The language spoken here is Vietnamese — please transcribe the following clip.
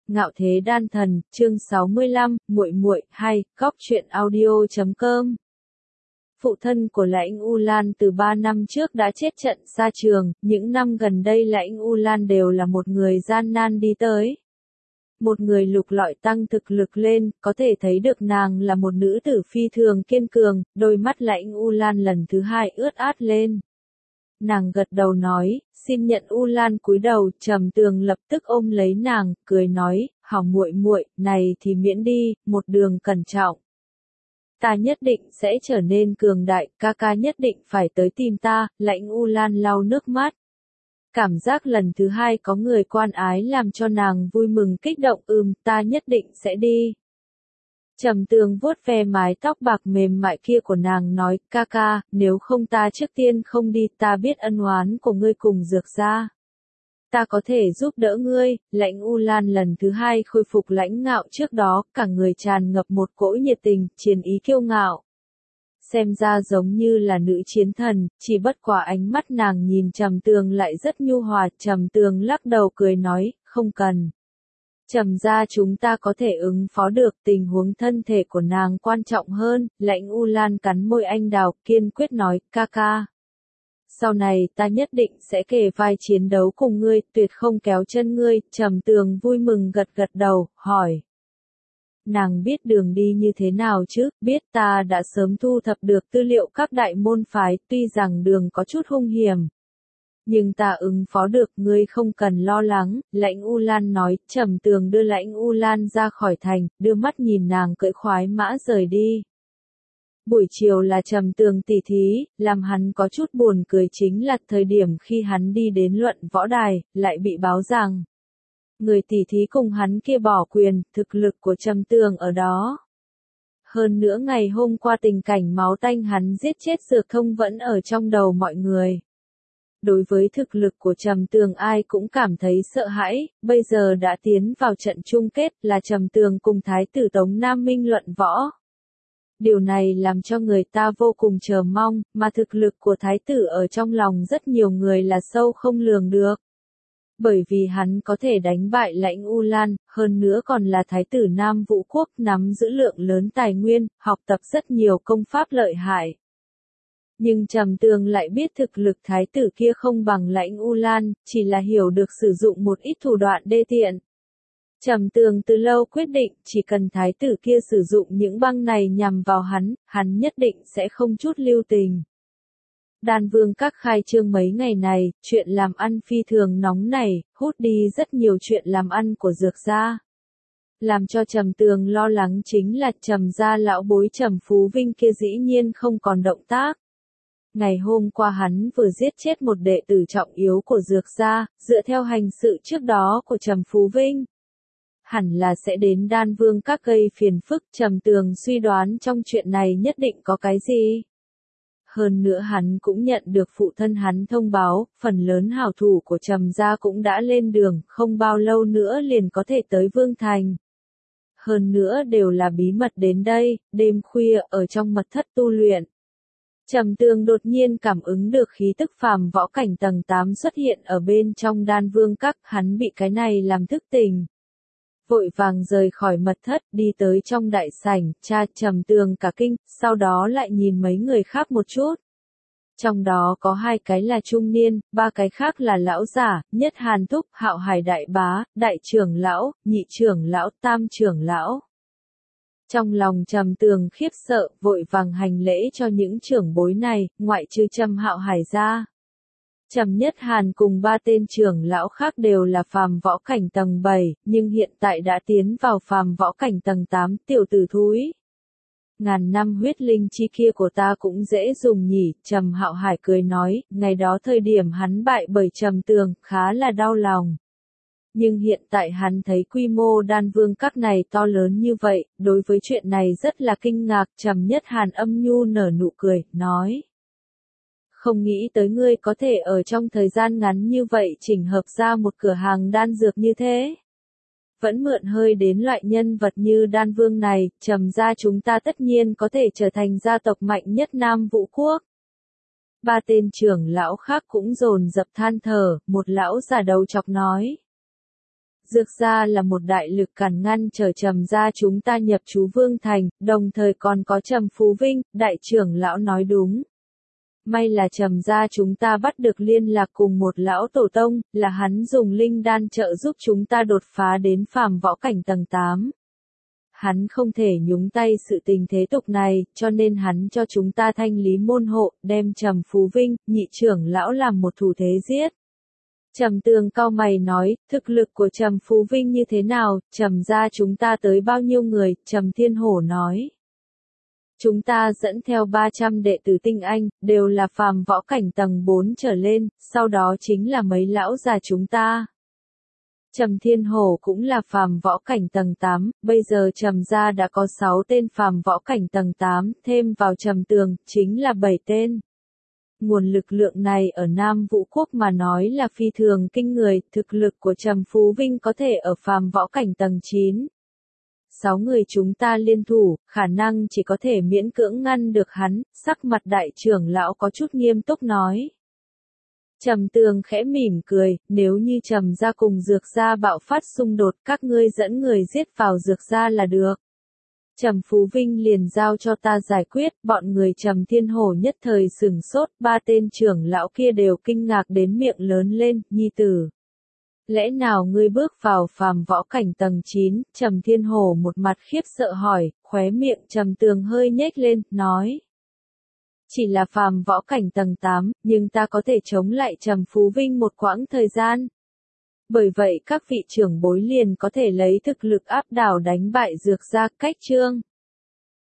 Ngạo thế đan thần, chương 65, muội muội, hay, góc truyện audio.com. Phụ thân của Lãnh U Lan từ 3 năm trước đã chết trận xa trường, những năm gần đây Lãnh U Lan đều là một người gian nan đi tới. Một người lục lọi tăng thực lực lên, có thể thấy được nàng là một nữ tử phi thường kiên cường, đôi mắt Lãnh U Lan lần thứ hai ướt át lên. Nàng gật đầu nói, xin nhận. U Lan cúi đầu, Trầm Tường lập tức ôm lấy nàng, cười nói, hảo muội muội, này thì miễn đi, một đường cẩn trọng. Ta nhất định sẽ trở nên cường đại, ca ca nhất định phải tới tìm ta. Lãnh U Lan lau nước mắt. Cảm giác lần thứ hai có người quan ái làm cho nàng vui mừng kích động. Ta nhất định sẽ đi. Trầm Tường vuốt ve mái tóc bạc mềm mại kia của nàng nói, ca ca, nếu không ta trước tiên không đi, ta biết ân oán của ngươi cùng Dược gia. Ta có thể giúp đỡ ngươi. Lãnh U Lan lần thứ hai khôi phục lãnh ngạo trước đó, cả người tràn ngập một cỗ nhiệt tình, chiến ý kiêu ngạo. Xem ra giống như là nữ chiến thần, chỉ bất quá ánh mắt nàng nhìn Trầm Tường lại rất nhu hòa. Trầm Tường lắc đầu cười nói, không cần. Trầm gia chúng ta có thể ứng phó được, tình huống thân thể của nàng quan trọng hơn. Lãnh U Lan cắn môi anh đào, kiên quyết nói, ca ca. Sau này ta nhất định sẽ kề vai chiến đấu cùng ngươi, tuyệt không kéo chân ngươi. Trầm Tường vui mừng gật gật đầu, hỏi. Nàng biết đường đi như thế nào chứ? Biết, ta đã sớm thu thập được tư liệu các đại môn phái, tuy rằng đường có chút hung hiểm. Nhưng ta ứng phó được, ngươi không cần lo lắng. Lãnh U Lan nói. Trầm Tường đưa Lãnh U Lan ra khỏi thành, đưa mắt nhìn nàng cưỡi khoái mã rời đi. Buổi chiều là Trầm Tường tỉ thí, làm hắn có chút buồn cười chính là thời điểm khi hắn đi đến luận võ đài, lại bị báo rằng người tỉ thí cùng hắn kia bỏ quyền, thực lực của Trầm Tường ở đó. Hơn nữa ngày hôm qua tình cảnh máu tanh hắn giết chết Dược Thông vẫn ở trong đầu mọi người. Đối với thực lực của Trầm Tường ai cũng cảm thấy sợ hãi, bây giờ đã tiến vào trận chung kết là Trầm Tường cùng Thái tử Tống Nam Minh luận võ. Điều này làm cho người ta vô cùng chờ mong, mà thực lực của Thái tử ở trong lòng rất nhiều người là sâu không lường được. Bởi vì hắn có thể đánh bại Lãnh U Lan, hơn nữa còn là Thái tử Nam Vũ Quốc nắm giữ lượng lớn tài nguyên, học tập rất nhiều công pháp lợi hại. Nhưng Trầm Tường lại biết thực lực thái tử kia không bằng Lãnh U Lan, chỉ là hiểu được sử dụng một ít thủ đoạn đê tiện. Trầm Tường từ lâu quyết định, chỉ cần thái tử kia sử dụng những băng này nhằm vào hắn nhất định sẽ không chút lưu tình. Đan Vương Các khai trương mấy ngày này, chuyện làm ăn phi thường nóng nảy, hút đi rất nhiều chuyện làm ăn của Dược gia. Làm cho Trầm Tường lo lắng chính là Trầm gia lão bối Trầm Phú Vinh kia dĩ nhiên không còn động tác. Ngày hôm qua hắn vừa giết chết một đệ tử trọng yếu của Dược gia, dựa theo hành sự trước đó của Trầm Phú Vinh. Hẳn là sẽ đến Đan Vương Các gây phiền phức. Trầm Tường suy đoán trong chuyện này nhất định có cái gì. Hơn nữa hắn cũng nhận được phụ thân hắn thông báo, phần lớn hảo thủ của Trầm gia cũng đã lên đường, không bao lâu nữa liền có thể tới Vương Thành. Hơn nữa đều là bí mật đến đây, đêm khuya ở trong mật thất tu luyện. Trầm Tường đột nhiên cảm ứng được khí tức phàm võ cảnh tầng 8 xuất hiện ở bên trong Đan Vương Các, hắn bị cái này làm thức tỉnh. Vội vàng rời khỏi mật thất, đi tới trong đại sảnh, Trầm Tường cả kinh, sau đó lại nhìn mấy người khác một chút. Trong đó có 2 cái là trung niên, 3 cái khác là lão giả, Nhất Hàn Thúc, Hạo Hải đại bá, đại trưởng lão, nhị trưởng lão, tam trưởng lão. Trong lòng Trầm Tường khiếp sợ, vội vàng hành lễ cho những trưởng bối này, ngoại trừ Trầm Hạo Hải ra. Trầm Nhất Hàn cùng 3 tên trưởng lão khác đều là phàm võ cảnh tầng 7, nhưng hiện tại đã tiến vào phàm võ cảnh tầng 8, tiểu tử thúi. Ngàn năm huyết linh chi kia của ta cũng dễ dùng nhỉ. Trầm Hạo Hải cười nói, ngày đó thời điểm hắn bại bởi Trầm Tường, khá là đau lòng. Nhưng hiện tại hắn thấy quy mô Đan Vương Các này to lớn như vậy, đối với chuyện này rất là kinh ngạc. Trầm Nhất Hàn âm nhu nở nụ cười, nói. Không nghĩ tới ngươi có thể ở trong thời gian ngắn như vậy chỉnh hợp ra một cửa hàng đan dược như thế. Vẫn mượn hơi đến loại nhân vật như Đan Vương này, Trầm gia chúng ta tất nhiên có thể trở thành gia tộc mạnh nhất Nam Vũ Quốc. 3 tên trưởng lão khác cũng dồn dập than thở, một lão già đầu chọc nói. Dược gia là một đại lực cản ngăn trở Trầm gia chúng ta nhập trú Vương Thành, đồng thời còn có Trầm Phú Vinh, đại trưởng lão nói đúng. May là Trầm gia chúng ta bắt được liên lạc cùng một lão tổ tông, là hắn dùng linh đan trợ giúp chúng ta đột phá đến phàm võ cảnh tầng 8. Hắn không thể nhúng tay sự tình thế tục này, cho nên hắn cho chúng ta thanh lý môn hộ, đem Trầm Phú Vinh, nhị trưởng lão làm một thủ thế giết. Trầm Tường cau mày nói, thực lực của Trầm Phú Vinh như thế nào, Trầm gia chúng ta tới bao nhiêu người, Trầm Thiên Hổ nói. Chúng ta dẫn theo 300 đệ tử tinh anh, đều là phàm võ cảnh tầng 4 trở lên, sau đó chính là mấy lão già chúng ta. Trầm Thiên Hổ cũng là phàm võ cảnh tầng 8, bây giờ Trầm gia đã có 6 tên phàm võ cảnh tầng 8, thêm vào Trầm Tường, chính là 7 tên. Nguồn lực lượng này ở Nam Vũ Quốc mà nói là phi thường kinh người, thực lực của Trầm Phú Vinh có thể ở phàm võ cảnh tầng 9. 6 người chúng ta liên thủ, khả năng chỉ có thể miễn cưỡng ngăn được hắn, sắc mặt đại trưởng lão có chút nghiêm túc nói. Trầm Tường khẽ mỉm cười, nếu như Trầm gia cùng Dược gia bạo phát xung đột, các ngươi dẫn người giết vào Dược gia là được. Trầm Phú Vinh liền giao cho ta giải quyết, bọn người Trầm Thiên Hổ nhất thời sửng sốt, 3 tên trưởng lão kia đều kinh ngạc đến miệng lớn lên, nhi tử. Lẽ nào ngươi bước vào phàm võ cảnh tầng 9, Trầm Thiên Hổ một mặt khiếp sợ hỏi, khóe miệng Trầm Tường hơi nhếch lên, nói. Chỉ là phàm võ cảnh tầng 8, nhưng ta có thể chống lại Trầm Phú Vinh một quãng thời gian. Bởi vậy các vị trưởng bối liền có thể lấy thực lực áp đảo đánh bại Dược gia cách chương.